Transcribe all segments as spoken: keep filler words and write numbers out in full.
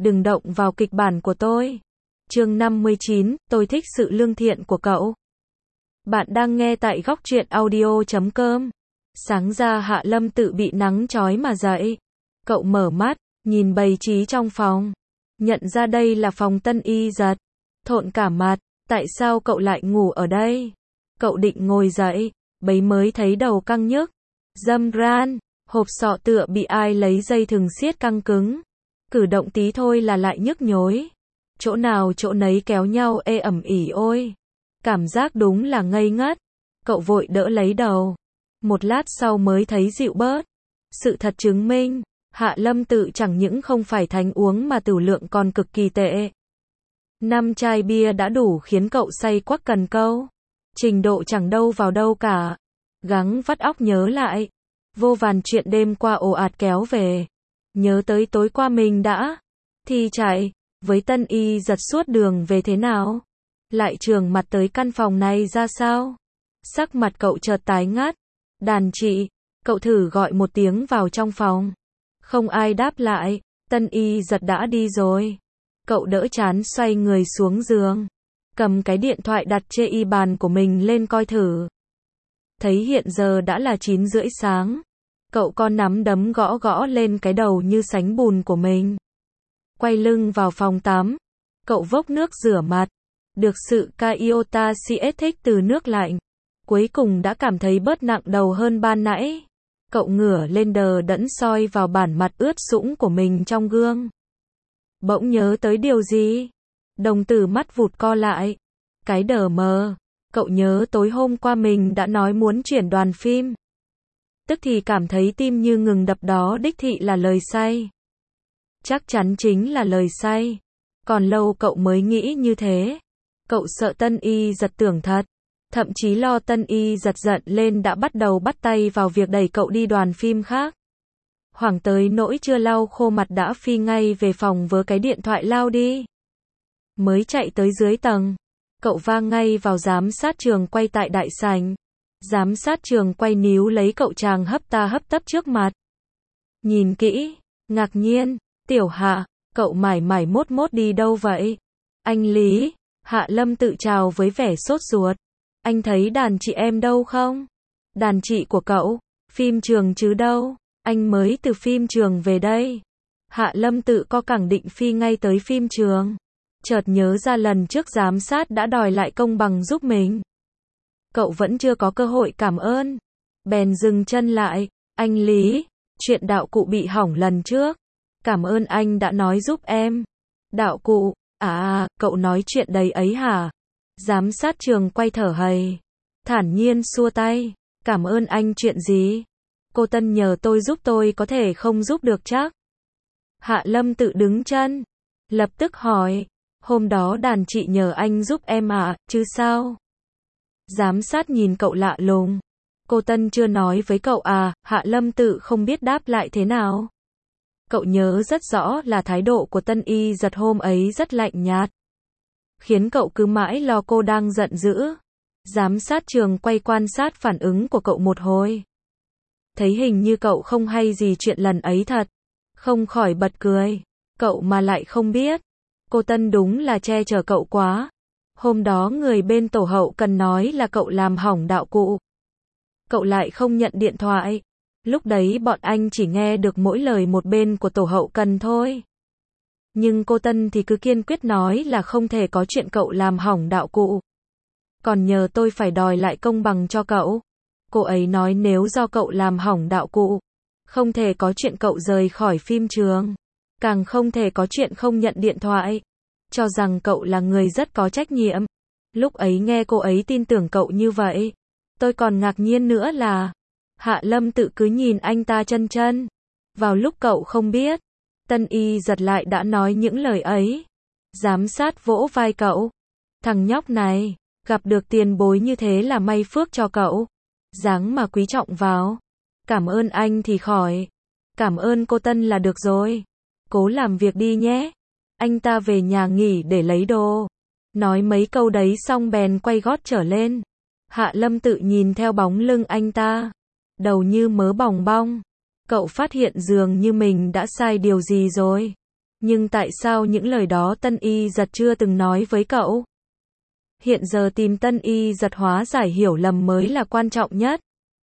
đừng động vào kịch bản của tôi. Chương năm mươi chín, tôi thích sự lương thiện của cậu. Bạn đang nghe tại góc truyện audio chấm com. Sáng ra Hạ Lâm Tự bị nắng chói mà dậy. Cậu mở mắt, nhìn bày trí trong phòng. Nhận ra đây là phòng Tân Y Giật. Thộn cả mặt, tại sao cậu lại ngủ ở đây? Cậu định ngồi dậy, bấy mới thấy đầu căng nhức. Dâm ran, hộp sọ tựa bị ai lấy dây thừng siết căng cứng. Cử động tí thôi là lại nhức nhối. Chỗ nào chỗ nấy kéo nhau ê ẩm ỉ ôi. Cảm giác đúng là ngây ngất. Cậu vội đỡ lấy đầu. Một lát sau mới thấy dịu bớt. Sự thật chứng minh, Hạ Lâm Tự chẳng những không phải thánh uống mà tửu lượng còn cực kỳ tệ. Năm chai bia đã đủ khiến cậu say quắc cần câu. Trình độ chẳng đâu vào đâu cả. Gắng vắt óc nhớ lại. Vô vàn chuyện đêm qua ồ ạt kéo về. Nhớ tới tối qua mình đã thì chạy với Tân Y Giật suốt đường về thế nào? Lại trường mặt tới căn phòng này ra sao? Sắc mặt cậu chợt tái ngắt. Đàn chị, cậu thử gọi một tiếng vào trong phòng. Không ai đáp lại, Tân Y Giật đã đi rồi. Cậu đỡ chán xoay người xuống giường. Cầm cái điện thoại đặt trên y bàn của mình lên coi thử. Thấy hiện giờ đã là chín rưỡi sáng. Cậu con nắm đấm gõ gõ lên cái đầu như sánh bùn của mình. Quay lưng vào phòng tắm. Cậu vốc nước rửa mặt. Được sự Iota siết thích từ nước lạnh. Cuối cùng đã cảm thấy bớt nặng đầu hơn ban nãy. Cậu ngửa lên đờ đẫn soi vào bản mặt ướt sũng của mình trong gương. Bỗng nhớ tới điều gì? Đồng tử mắt vụt co lại. Cái đờ mờ. Cậu nhớ tối hôm qua mình đã nói muốn chuyển đoàn phim. Tức thì cảm thấy tim như ngừng đập, đó đích thị là lời say. Chắc chắn chính là lời say. Còn lâu cậu mới nghĩ như thế. Cậu sợ Tân Y Giật tưởng thật. Thậm chí lo Tân Y Giật giận lên đã bắt đầu bắt tay vào việc đẩy cậu đi đoàn phim khác. Hoảng tới nỗi chưa lau khô mặt đã phi ngay về phòng với cái điện thoại lao đi. Mới chạy tới dưới tầng. Cậu vang ngay vào giám sát trường quay tại đại sảnh. Giám sát trường quay níu lấy cậu chàng hấp ta hấp tấp trước mặt. Nhìn kỹ, ngạc nhiên, Tiểu Hạ, cậu mải mải mốt mốt đi đâu vậy? Anh Lý, Hạ Lâm Tự chào với vẻ sốt ruột. Anh thấy đàn chị em đâu không? Đàn chị của cậu, phim trường chứ đâu, anh mới từ phim trường về đây. Hạ Lâm Tự co cẳng định phi ngay tới phim trường. Chợt nhớ ra lần trước giám sát đã đòi lại công bằng giúp mình. Cậu vẫn chưa có cơ hội cảm ơn. Bèn dừng chân lại. Anh Lý, chuyện đạo cụ bị hỏng lần trước. Cảm ơn anh đã nói giúp em. Đạo cụ, à, cậu nói chuyện đấy ấy hả? Giám sát trường quay thở hầy. Thản nhiên xua tay. Cảm ơn anh chuyện gì? Cô Tân nhờ tôi giúp, tôi có thể không giúp được chắc. Hạ Lâm Tự đứng chân. Lập tức hỏi. Hôm đó đàn chị nhờ anh giúp em à, chứ sao? Giám sát nhìn cậu lạ lùng. Cô Tân chưa nói với cậu à? Hạ Lâm Tự không biết đáp lại thế nào. Cậu nhớ rất rõ là thái độ của Tân Y Giật hôm ấy rất lạnh nhạt. Khiến cậu cứ mãi lo cô đang giận dữ. Giám sát trường quay quan sát phản ứng của cậu một hồi. Thấy hình như cậu không hay gì chuyện lần ấy thật. Không khỏi bật cười. Cậu mà lại không biết. Cô Tân đúng là che chở cậu quá. Hôm đó người bên tổ hậu cần nói là cậu làm hỏng đạo cụ. Cậu lại không nhận điện thoại. Lúc đấy bọn anh chỉ nghe được mỗi lời một bên của tổ hậu cần thôi. Nhưng cô Tân thì cứ kiên quyết nói là không thể có chuyện cậu làm hỏng đạo cụ. Còn nhờ tôi phải đòi lại công bằng cho cậu. Cô ấy nói nếu do cậu làm hỏng đạo cụ, không thể có chuyện cậu rời khỏi phim trường. Càng không thể có chuyện không nhận điện thoại. Cho rằng cậu là người rất có trách nhiệm. Lúc ấy nghe cô ấy tin tưởng cậu như vậy. Tôi còn ngạc nhiên nữa là Hạ Lâm Tự cứ nhìn anh ta chân chân. Vào lúc cậu không biết, Tân Y Giật lại đã nói những lời ấy. Giám sát vỗ vai cậu. Thằng nhóc này, gặp được tiền bối như thế là may phước cho cậu. Dáng mà quý trọng vào. Cảm ơn anh thì khỏi. Cảm ơn cô Tân là được rồi. Cố làm việc đi nhé. Anh ta về nhà nghỉ để lấy đồ. Nói mấy câu đấy xong bèn quay gót trở lên. Hạ Lâm Tự nhìn theo bóng lưng anh ta. Đầu như mớ bòng bong. Cậu phát hiện dường như mình đã sai điều gì rồi. Nhưng tại sao những lời đó Tân Y Giật chưa từng nói với cậu? Hiện giờ tìm Tân Y Giật hóa giải hiểu lầm mới là quan trọng nhất.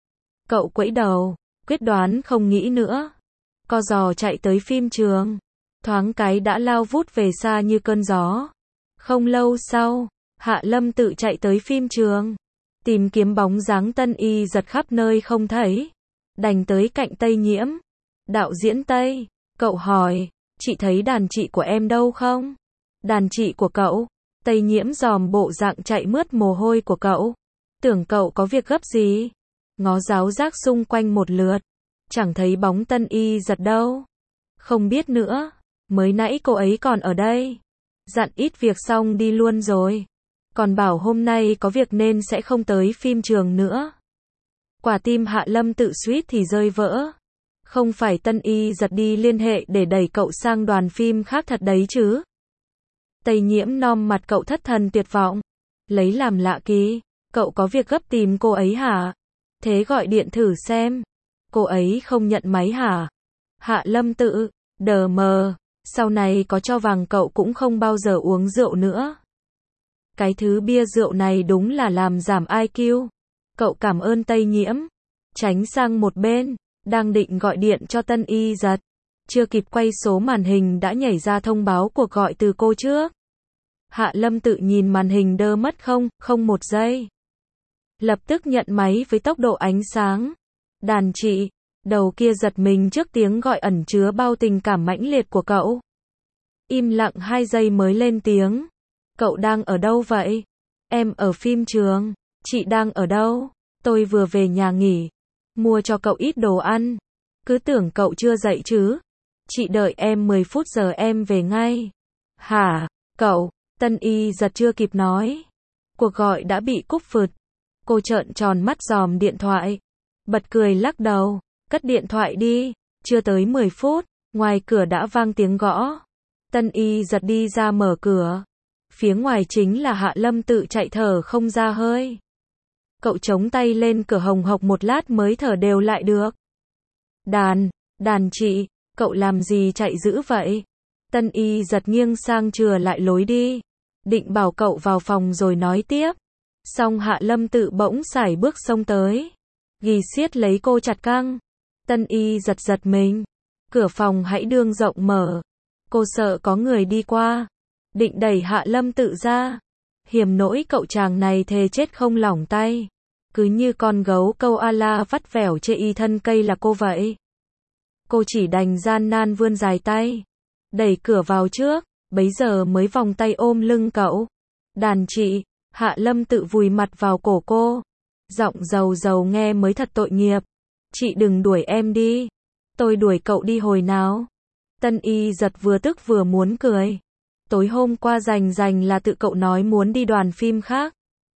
Cậu quẫy đầu, quyết đoán không nghĩ nữa. Co giò chạy tới phim trường. Thoáng cái đã lao vút về xa như cơn gió. Không lâu sau, Hạ Lâm Tự chạy tới phim trường. Tìm kiếm bóng dáng Tân Y Giật khắp nơi không thấy. Đành tới cạnh Tây Nhiễm. Đạo diễn Tây, cậu hỏi, chị thấy đàn chị của em đâu không? Đàn chị của cậu? Tây Nhiễm dòm bộ dạng chạy mướt mồ hôi của cậu. Tưởng cậu có việc gấp gì? Ngó giáo giác xung quanh một lượt. Chẳng thấy bóng Tân Y Giật đâu. Không biết nữa. Mới nãy cô ấy còn ở đây. Dặn ít việc xong đi luôn rồi. Còn bảo hôm nay có việc nên sẽ không tới phim trường nữa. Quả tim Hạ Lâm Tự suýt thì rơi vỡ. Không phải Tân Y Giật đi liên hệ để đẩy cậu sang đoàn phim khác thật đấy chứ? Tây Nhiễm nom mặt cậu thất thần tuyệt vọng. Lấy làm lạ kỳ. Cậu có việc gấp tìm cô ấy hả? Thế gọi điện thử xem. Cô ấy không nhận máy hả? Hạ Lâm Tự, đờ mờ. Sau này có cho vàng cậu cũng không bao giờ uống rượu nữa. Cái thứ bia rượu này đúng là làm giảm i kiu. Cậu cảm ơn Tây Nhiễm. Tránh sang một bên. Đang định gọi điện cho Tân Y Giật. Chưa kịp quay số màn hình đã nhảy ra thông báo cuộc gọi từ cô trước. Hạ Lâm Tự nhìn màn hình đơ mất không, không một giây. Lập tức nhận máy với tốc độ ánh sáng. Đàn chị. Đầu kia giật mình trước tiếng gọi ẩn chứa bao tình cảm mãnh liệt của cậu. Im lặng hai giây mới lên tiếng. Cậu đang ở đâu vậy? Em ở phim trường. Chị đang ở đâu? Tôi vừa về nhà nghỉ. Mua cho cậu ít đồ ăn. Cứ tưởng cậu chưa dậy chứ. Chị đợi em mười phút giờ em về ngay. Hả? Cậu? Tân Y Giật chưa kịp nói. Cuộc gọi đã bị cúp phượt. Cô trợn tròn mắt dòm điện thoại. Bật cười lắc đầu. Cất điện thoại đi. Chưa tới mười phút. Ngoài cửa đã vang tiếng gõ. Tân Y Giật đi ra mở cửa. Phía ngoài chính là Hạ Lâm Tự chạy thở không ra hơi. Cậu chống tay lên cửa hồng hộc một lát mới thở đều lại được. Đàn, đàn chị, cậu làm gì chạy dữ vậy? Tân Y Giật nghiêng sang chừa lại lối đi. Định bảo cậu vào phòng rồi nói tiếp. Xong Hạ Lâm Tự bỗng sải bước xông tới. Ghì siết lấy cô chặt căng. Tân Y Giật giật mình. Cửa phòng hãy đương rộng mở. Cô sợ có người đi qua. Định đẩy Hạ Lâm Tự ra. Hiểm nỗi cậu chàng này thề chết không lỏng tay. Cứ như con gấu câu a-la vắt vẻo chê y thân cây là cô vậy. Cô chỉ đành gian nan vươn dài tay. Đẩy cửa vào trước. Bấy giờ mới vòng tay ôm lưng cậu. Đàn chị. Hạ Lâm Tự vùi mặt vào cổ cô. Giọng dầu dầu nghe mới thật tội nghiệp. Chị đừng đuổi em đi. Tôi đuổi cậu đi hồi nào? Tân Y Giật vừa tức vừa muốn cười. Tối hôm qua rành rành là tự cậu nói muốn đi đoàn phim khác.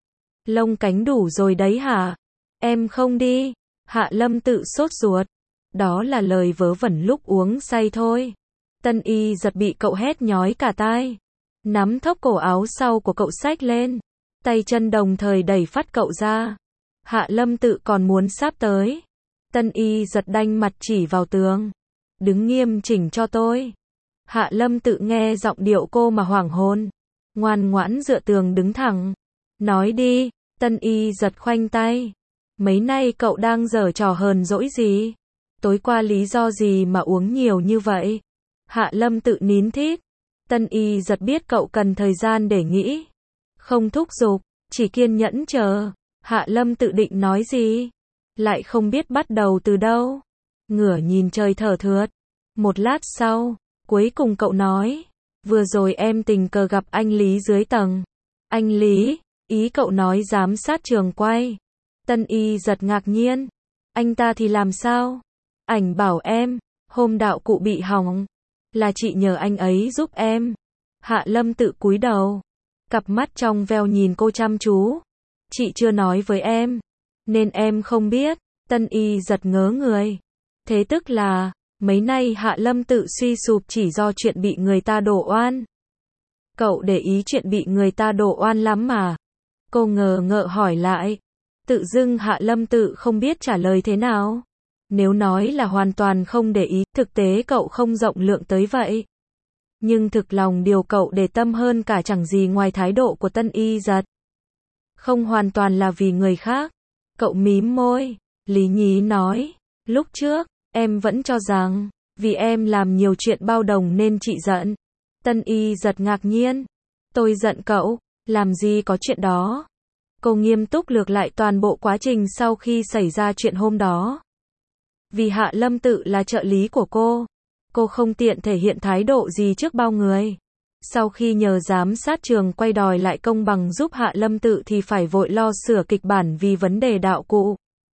Lông cánh đủ rồi đấy hả? Em không đi. Hạ Lâm Tự sốt ruột. Đó là lời vớ vẩn lúc uống say thôi. Tân Y Giật bị cậu hét nhói cả tai. Nắm thốc cổ áo sau của cậu xách lên. Tay chân đồng thời đẩy phát cậu ra. Hạ Lâm Tự còn muốn sáp tới. Tân Y Giật đanh mặt chỉ vào tường. Đứng nghiêm chỉnh cho tôi. Hạ Lâm Tự nghe giọng điệu cô mà hoảng hồn. Ngoan ngoãn dựa tường đứng thẳng. Nói đi. Tân Y Giật khoanh tay. Mấy nay cậu đang giở trò hờn dỗi gì? Tối qua lý do gì mà uống nhiều như vậy? Hạ Lâm Tự nín thít. Tân Y Giật biết cậu cần thời gian để nghĩ. Không thúc giục, chỉ kiên nhẫn chờ. Hạ Lâm Tự định nói gì? Lại không biết bắt đầu từ đâu. Ngửa nhìn trời thở thượt. Một lát sau, cuối cùng cậu nói. Vừa rồi em tình cờ gặp anh Lý dưới tầng. Anh Lý, ý cậu nói giám sát trường quay. Tân Y Giật ngạc nhiên. Anh ta thì làm sao? Ảnh bảo em, hôm đạo cụ bị hỏng. Là chị nhờ anh ấy giúp em. Hạ Lâm Tự cúi đầu. Cặp mắt trong veo nhìn cô chăm chú. Chị chưa nói với em. Nên em không biết. Tân Y Giật ngớ người. Thế tức là, mấy nay Hạ Lâm Tự suy sụp chỉ do chuyện bị người ta đổ oan. Cậu để ý chuyện bị người ta đổ oan lắm mà. Cô ngờ ngợ hỏi lại. Tự dưng Hạ Lâm Tự không biết trả lời thế nào. Nếu nói là hoàn toàn không để ý, thực tế cậu không rộng lượng tới vậy. Nhưng thực lòng điều cậu để tâm hơn cả chẳng gì ngoài thái độ của Tân Y Dật. Không hoàn toàn là vì người khác. Cậu mím môi. Lý Nhí nói. Lúc trước, em vẫn cho rằng, vì em làm nhiều chuyện bao đồng nên chị giận. Tân Y Dật ngạc nhiên. Tôi giận cậu, làm gì có chuyện đó. Cô nghiêm túc lược lại toàn bộ quá trình sau khi xảy ra chuyện hôm đó. Vì Hạ Lâm Tự là trợ lý của cô, cô không tiện thể hiện thái độ gì trước bao người. Sau khi nhờ giám sát trường quay đòi lại công bằng giúp Hạ Lâm Tự thì phải vội lo sửa kịch bản vì vấn đề đạo cụ.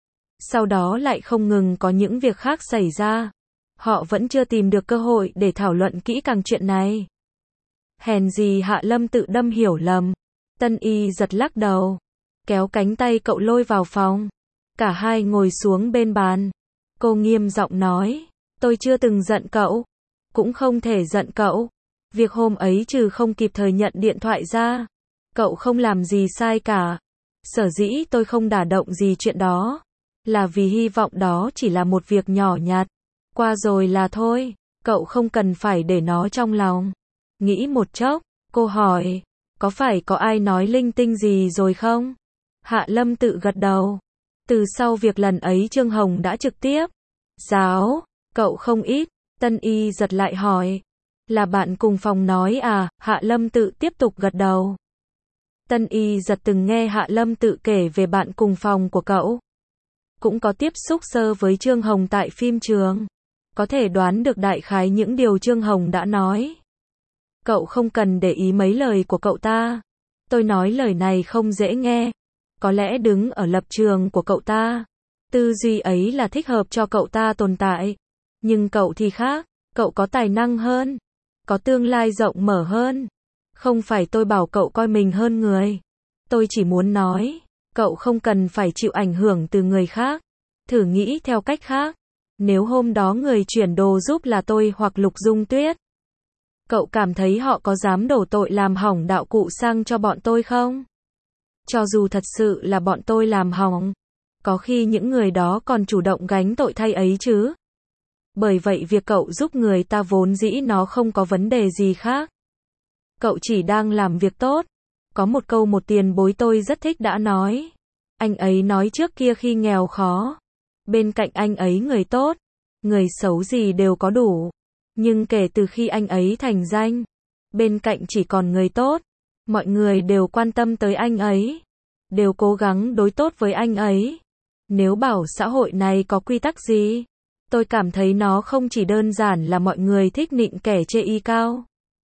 Sau đó lại không ngừng có những việc khác xảy ra. Họ vẫn chưa tìm được cơ hội để thảo luận kỹ càng chuyện này. Hèn gì Hạ Lâm Tự đâm hiểu lầm. Tân Y Dật lắc đầu, kéo cánh tay cậu lôi vào phòng. Cả hai ngồi xuống bên bàn. Cô nghiêm giọng nói, tôi chưa từng giận cậu, cũng không thể giận cậu. Việc hôm ấy trừ không kịp thời nhận điện thoại ra, cậu không làm gì sai cả. Sở dĩ tôi không đả động gì chuyện đó, là vì hy vọng đó chỉ là một việc nhỏ nhặt. Qua rồi là thôi, cậu không cần phải để nó trong lòng. Nghĩ một chốc, cô hỏi, có phải có ai nói linh tinh gì rồi không? Hạ Lâm Tự gật đầu. Từ sau việc lần ấy Trương Hồng đã trực tiếp giáo cậu không ít. Tân Y Dật lại hỏi, là bạn cùng phòng nói à? Hạ Lâm Tự tiếp tục gật đầu. Tân Y Dật từng nghe Hạ Lâm Tự kể về bạn cùng phòng của cậu. Cũng có tiếp xúc sơ với Trương Hồng tại phim trường. Có thể đoán được đại khái những điều Trương Hồng đã nói. Cậu không cần để ý mấy lời của cậu ta. Tôi nói lời này không dễ nghe. Có lẽ đứng ở lập trường của cậu ta, tư duy ấy là thích hợp cho cậu ta tồn tại. Nhưng cậu thì khác, cậu có tài năng hơn, có tương lai rộng mở hơn. Không phải tôi bảo cậu coi mình hơn người. Tôi chỉ muốn nói, cậu không cần phải chịu ảnh hưởng từ người khác. Thử nghĩ theo cách khác. Nếu hôm đó người chuyển đồ giúp là tôi hoặc Lục Dung Tuyết, cậu cảm thấy họ có dám đổ tội làm hỏng đạo cụ sang cho bọn tôi không? Cho dù thật sự là bọn tôi làm hỏng, có khi những người đó còn chủ động gánh tội thay ấy chứ. Bởi vậy việc cậu giúp người ta vốn dĩ nó không có vấn đề gì khác. Cậu chỉ đang làm việc tốt. Có một câu một tiền bối tôi rất thích đã nói. Anh ấy nói trước kia khi nghèo khó, bên cạnh anh ấy người tốt, người xấu gì đều có đủ. Nhưng kể từ khi anh ấy thành danh, bên cạnh chỉ còn người tốt. Mọi người đều quan tâm tới anh ấy, đều cố gắng đối tốt với anh ấy. Nếu bảo xã hội này có quy tắc gì, tôi cảm thấy nó không chỉ đơn giản là mọi người thích nịnh kẻ chê y cao,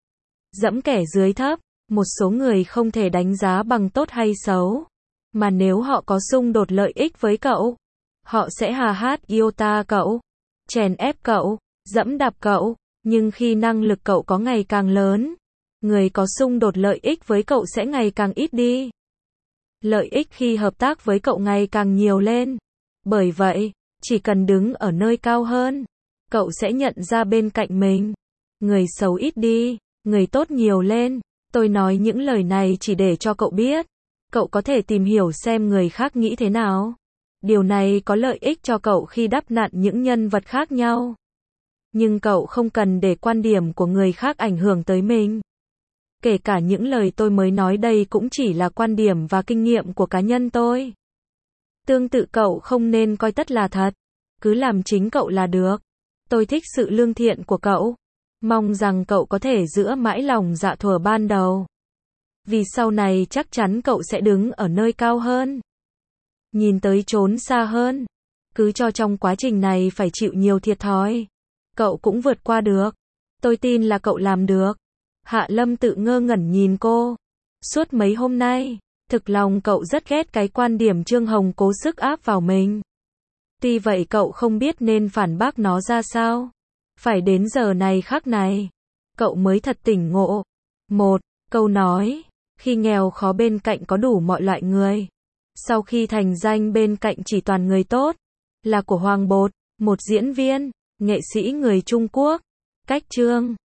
dẫm kẻ dưới thấp. Một số người không thể đánh giá bằng tốt hay xấu, mà nếu họ có xung đột lợi ích với cậu, họ sẽ hà hát yêu ta cậu, chèn ép cậu, dẫm đạp cậu. Nhưng khi năng lực cậu có ngày càng lớn, người có xung đột lợi ích với cậu sẽ ngày càng ít đi. Lợi ích khi hợp tác với cậu ngày càng nhiều lên. Bởi vậy, chỉ cần đứng ở nơi cao hơn, cậu sẽ nhận ra bên cạnh mình, người xấu ít đi, người tốt nhiều lên. Tôi nói những lời này chỉ để cho cậu biết, cậu có thể tìm hiểu xem người khác nghĩ thế nào. Điều này có lợi ích cho cậu khi đắp nặn những nhân vật khác nhau. Nhưng cậu không cần để quan điểm của người khác ảnh hưởng tới mình. Kể cả những lời tôi mới nói đây cũng chỉ là quan điểm và kinh nghiệm của cá nhân tôi. Tương tự cậu không nên coi tất là thật. Cứ làm chính cậu là được. Tôi thích sự lương thiện của cậu. Mong rằng cậu có thể giữ mãi lòng dạ thuở ban đầu. Vì sau này chắc chắn cậu sẽ đứng ở nơi cao hơn. Nhìn tới chốn xa hơn. Cứ cho trong quá trình này phải chịu nhiều thiệt thòi, cậu cũng vượt qua được. Tôi tin là cậu làm được. Hạ Lâm Tự ngơ ngẩn nhìn cô. Suốt mấy hôm nay, thực lòng cậu rất ghét cái quan điểm Trương Hồng cố sức áp vào mình. Tuy vậy cậu không biết nên phản bác nó ra sao. Phải đến giờ này khắc này, cậu mới thật tỉnh ngộ. Một, câu nói, khi nghèo khó bên cạnh có đủ mọi loại người. Sau khi thành danh bên cạnh chỉ toàn người tốt, là của Hoàng Bột, một diễn viên, nghệ sĩ người Trung Quốc. Cách Trương